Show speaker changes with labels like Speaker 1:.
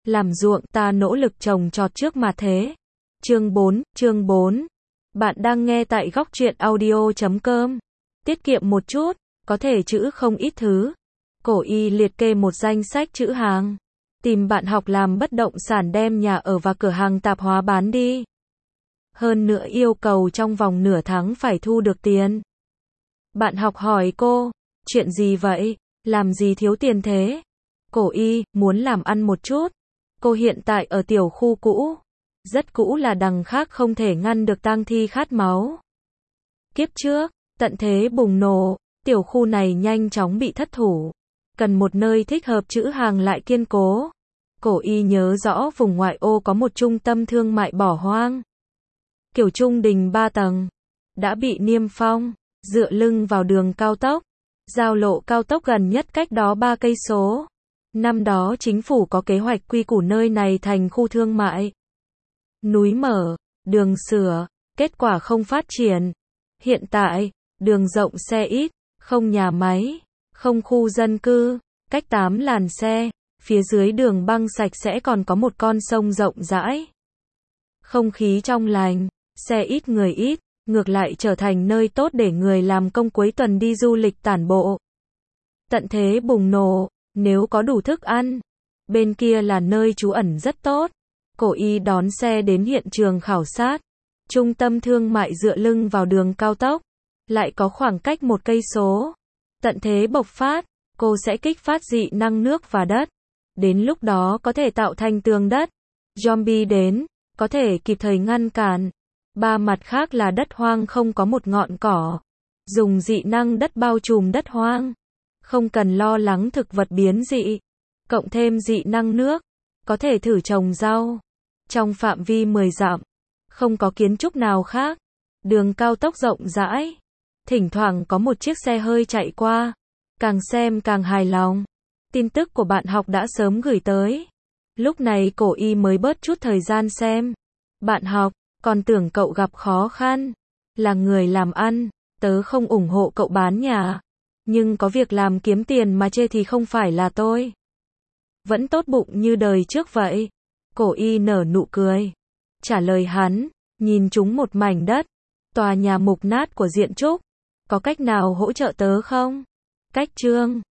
Speaker 1: làm ruộng, ta nỗ lực trồng trọt trước mà thế. Chương 4. Bạn đang nghe tại góc truyện audio.com. Tiết kiệm một chút, có thể chữ không ít thứ. Cổ y liệt kê một danh sách chữ hàng. Tìm bạn học làm bất động sản đem nhà ở và cửa hàng tạp hóa bán đi. Hơn nữa yêu cầu trong vòng nửa tháng phải thu được tiền. Bạn học hỏi cô, chuyện gì vậy? Làm gì thiếu tiền thế? Cổ y, muốn làm ăn một chút. Cô hiện tại ở tiểu khu cũ. Rất cũ là đằng khác không thể ngăn được tang thi khát máu. Kiếp trước, tận thế bùng nổ, tiểu khu này nhanh chóng bị thất thủ. Cần một nơi thích hợp trữ hàng lại kiên cố. Cổ y nhớ rõ vùng ngoại ô có một trung tâm thương mại bỏ hoang. Kiểu trung đình 3 tầng. Đã bị niêm phong, dựa lưng vào đường cao tốc. Giao lộ cao tốc gần nhất cách đó 3 cây số. Năm đó chính phủ có kế hoạch quy củ nơi này thành khu thương mại. Núi mở, đường sửa, kết quả không phát triển. Hiện tại, đường rộng xe ít, không nhà máy, không khu dân cư, cách 8 làn xe, phía dưới đường băng sạch sẽ còn có một con sông rộng rãi. Không khí trong lành, xe ít người ít, ngược lại trở thành nơi tốt để người làm công cuối tuần đi du lịch tản bộ. Tận thế bùng nổ, nếu có đủ thức ăn, bên kia là nơi trú ẩn rất tốt. Cổ y đón xe đến hiện trường khảo sát. Trung tâm thương mại dựa lưng vào đường cao tốc, lại có khoảng cách 1 cây số. Tận thế bộc phát, cô sẽ kích phát dị năng nước và đất. Đến lúc đó có thể tạo thành tường đất. Zombie đến, có thể kịp thời ngăn cản. 3 mặt khác là đất hoang không có một ngọn cỏ. Dùng dị năng đất bao trùm đất hoang. Không cần lo lắng thực vật biến dị. Cộng thêm dị năng nước, có thể thử trồng rau. Trong phạm vi 10 dặm, không có kiến trúc nào khác. Đường cao tốc rộng rãi. Thỉnh thoảng có một chiếc xe hơi chạy qua. Càng xem càng hài lòng. Tin tức của bạn học đã sớm gửi tới. Lúc này cổ y mới bớt chút thời gian xem. Bạn học, còn tưởng cậu gặp khó khăn. Là người làm ăn, tớ không ủng hộ cậu bán nhà. Nhưng có việc làm kiếm tiền mà chê thì không phải là tôi. Vẫn tốt bụng như đời trước vậy. Cổ y nở nụ cười. Trả lời hắn, nhìn chúng một mảnh đất. Tòa nhà mục nát của Diện Trúc. Có cách nào hỗ trợ tớ không? Cách chương